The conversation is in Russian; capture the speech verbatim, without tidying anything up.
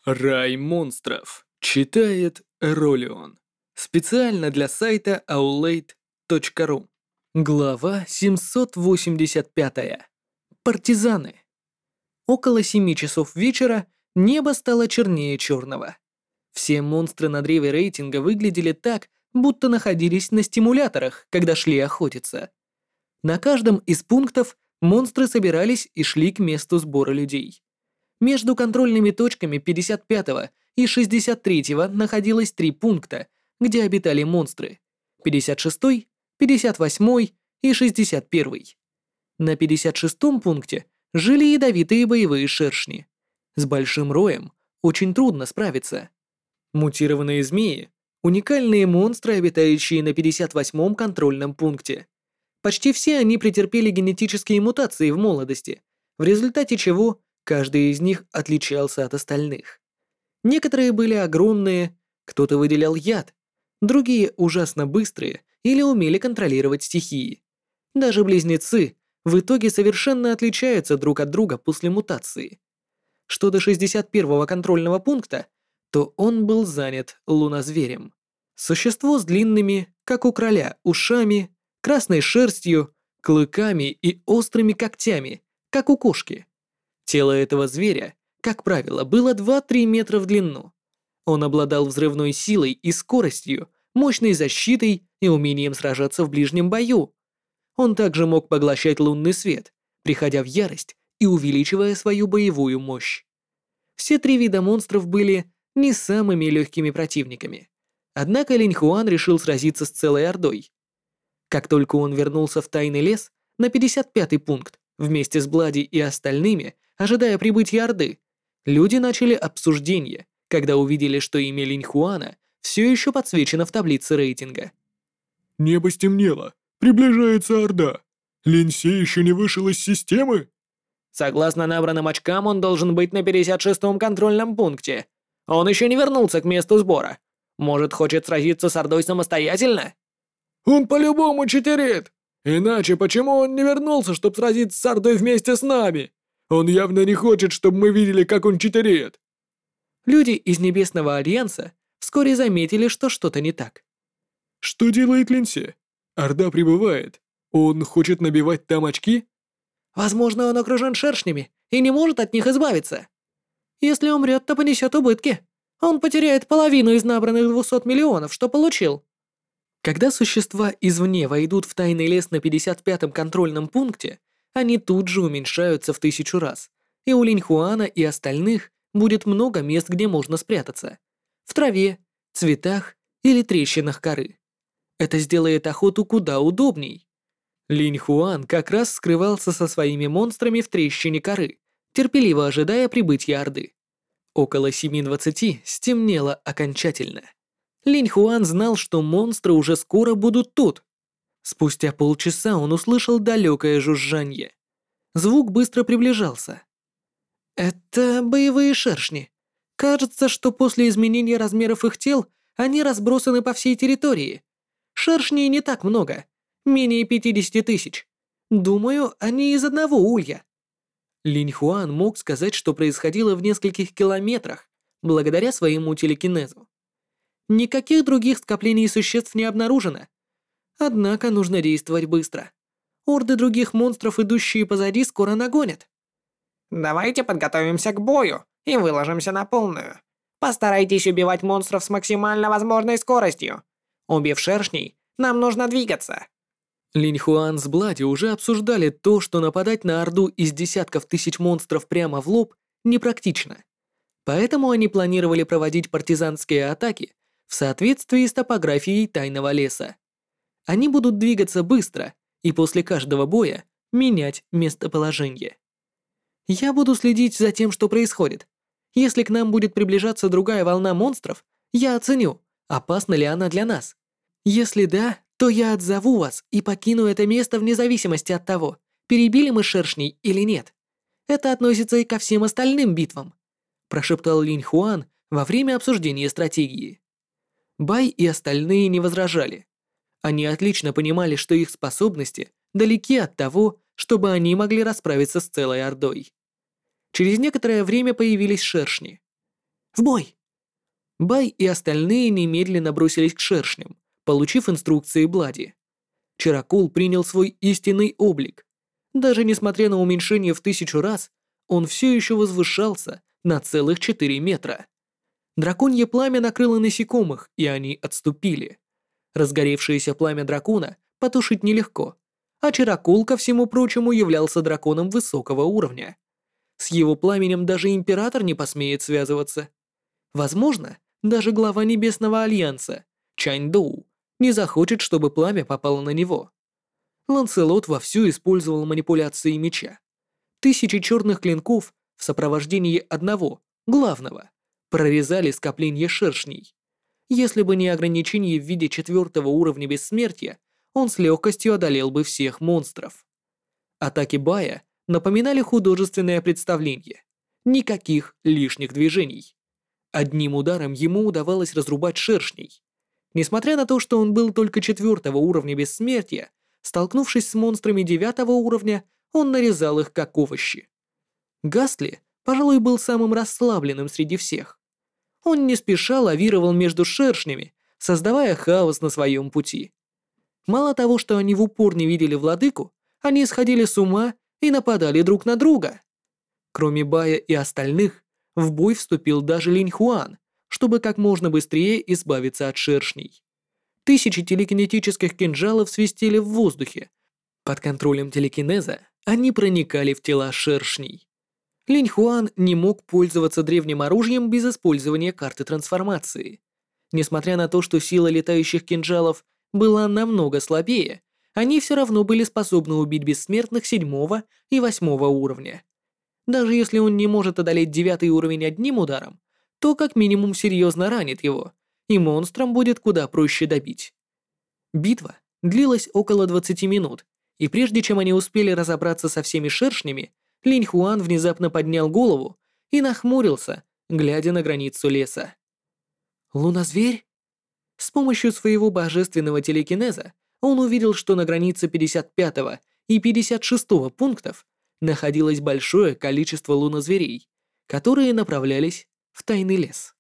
Рай монстров. Читает Ролион. Специально для сайта аулейт точка ру. Глава семьсот восемьдесят пять. Партизаны. Около семи часов вечера небо стало чернее черного. Все монстры на древе рейтинга выглядели так, будто находились на стимуляторах, когда шли охотиться. На каждом из пунктов монстры собирались и шли к месту сбора людей. Между контрольными точками пятьдесят пятого и шестьдесят третьего находилось три пункта, где обитали монстры: пятьдесят шестой, пятьдесят восьмой и шестьдесят первый. На пятьдесят шестом пункте жили ядовитые боевые шершни. С большим роем очень трудно справиться. Мутированные змеи — уникальные монстры, обитающие на пятьдесят восьмом контрольном пункте. Почти все они претерпели генетические мутации в молодости, в результате чего каждый из них отличался от остальных. Некоторые были огромные, кто-то выделял яд, другие ужасно быстрые или умели контролировать стихии. Даже близнецы в итоге совершенно отличаются друг от друга после мутации. Что до шестьдесят первого контрольного пункта, то он был занят лунозверем. Существо с длинными, как у кроля, ушами, красной шерстью, клыками и острыми когтями, как у кошки. Тело этого зверя, как правило, было два-три метра в длину. Он обладал взрывной силой и скоростью, мощной защитой и умением сражаться в ближнем бою. Он также мог поглощать лунный свет, приходя в ярость и увеличивая свою боевую мощь. Все три вида монстров были не самыми легкими противниками. Однако Линь Хуан решил сразиться с целой ордой. Как только он вернулся в тайный лес, на пятьдесят пятый пункт, вместе с Блади и остальными, ожидая прибытия Орды, люди начали обсуждение, когда увидели, что имя Линь Хуана все еще подсвечено в таблице рейтинга. Небо стемнело. Приближается Орда. Линьсе еще не вышел из системы? Согласно набранным очкам, он должен быть на пятьдесят шестом контрольном пункте. Он еще не вернулся к месту сбора. Может, хочет сразиться с Ордой самостоятельно? Он по-любому читерит. Иначе почему он не вернулся, чтобы сразиться с Ордой вместе с нами? Он явно не хочет, чтобы мы видели, как он читерит. Люди из Небесного Альянса вскоре заметили, что что-то не так. Что делает Линьсе? Орда прибывает. Он хочет набивать там очки? Возможно, он окружен шершнями и не может от них избавиться. Если умрет, то понесет убытки. Он потеряет половину из набранных двухсот миллионов, что получил. Когда существа извне войдут в тайный лес на пятьдесят пятом контрольном пункте, они тут же уменьшаются в тысячу раз, и у Линь Хуана и остальных будет много мест, где можно спрятаться. В траве, цветах или трещинах коры. Это сделает охоту куда удобней. Линь Хуан как раз скрывался со своими монстрами в трещине коры, терпеливо ожидая прибытия Орды. Около семи двадцати стемнело окончательно. Линь Хуан знал, что монстры уже скоро будут тут. Спустя полчаса он услышал далекое жужжанье. Звук быстро приближался. Это боевые шершни. Кажется, что после изменения размеров их тел они разбросаны по всей территории. Шершней не так много, менее пятидесяти тысяч. Думаю, они из одного улья. Линь Хуан мог сказать, что происходило в нескольких километрах, благодаря своему телекинезу. Никаких других скоплений существ не обнаружено. Однако нужно действовать быстро. Орды других монстров, идущие позади, скоро нагонят. Давайте подготовимся к бою и выложимся на полную. Постарайтесь убивать монстров с максимально возможной скоростью. Убив шершней, нам нужно двигаться. Линь Хуан с Блади уже обсуждали то, что нападать на Орду из десятков тысяч монстров прямо в лоб непрактично. Поэтому они планировали проводить партизанские атаки в соответствии с топографией тайного леса. Они будут двигаться быстро и после каждого боя менять местоположение. Я буду следить за тем, что происходит. Если к нам будет приближаться другая волна монстров, я оценю, опасна ли она для нас. Если да, то я отзову вас и покину это место вне зависимости от того, перебили мы шершней или нет. Это относится и ко всем остальным битвам», прошептал Линь Хуан во время обсуждения стратегии. Бай и остальные не возражали. Они отлично понимали, что их способности далеки от того, чтобы они могли расправиться с целой ордой. Через некоторое время появились шершни. В бой!» Бай и остальные немедленно бросились к шершням, получив инструкции Блади. Чаракул принял свой истинный облик. Даже несмотря на уменьшение в тысячу раз, он все еще возвышался на целых четыре метра. Драконье пламя накрыло насекомых, и они отступили. Разгоревшееся пламя дракона потушить нелегко, а Чаракул, ко всему прочему, являлся драконом высокого уровня. С его пламенем даже император не посмеет связываться. Возможно, даже глава Небесного Альянса, Чань Доу, не захочет, чтобы пламя попало на него. Ланселот вовсю использовал манипуляции меча. Тысячи черных клинков в сопровождении одного, главного, прорезали скопление шершней. Если бы не ограничение в виде четвертого уровня бессмертия, он с легкостью одолел бы всех монстров. Атаки Бая напоминали художественное представление. Никаких лишних движений. Одним ударом ему удавалось разрубать шершней. Несмотря на то, что он был только четвертого уровня бессмертия, столкнувшись с монстрами девятого уровня, он нарезал их как овощи. Гастли, пожалуй, был самым расслабленным среди всех. Он не спеша лавировал между шершнями, создавая хаос на своем пути. Мало того, что они в упор не видели владыку, они сходили с ума и нападали друг на друга. Кроме Бая и остальных, в бой вступил даже Линь Хуан, чтобы как можно быстрее избавиться от шершней. Тысячи телекинетических кинжалов свистели в воздухе. Под контролем телекинеза они проникали в тела шершней. Линь Хуан не мог пользоваться древним оружием без использования карты трансформации. Несмотря на то, что сила летающих кинжалов была намного слабее, они все равно были способны убить бессмертных седьмого и восьмого уровня. Даже если он не может одолеть девятый уровень одним ударом, то как минимум серьезно ранит его, и монстрам будет куда проще добить. Битва длилась около двадцати минут, и прежде чем они успели разобраться со всеми шершнями, Линь Хуан внезапно поднял голову и нахмурился, глядя на границу леса. «Лунозверь?» С помощью своего божественного телекинеза он увидел, что на границе пятьдесят пятого и пятьдесят шестого пунктов находилось большое количество лунозверей, которые направлялись в тайный лес.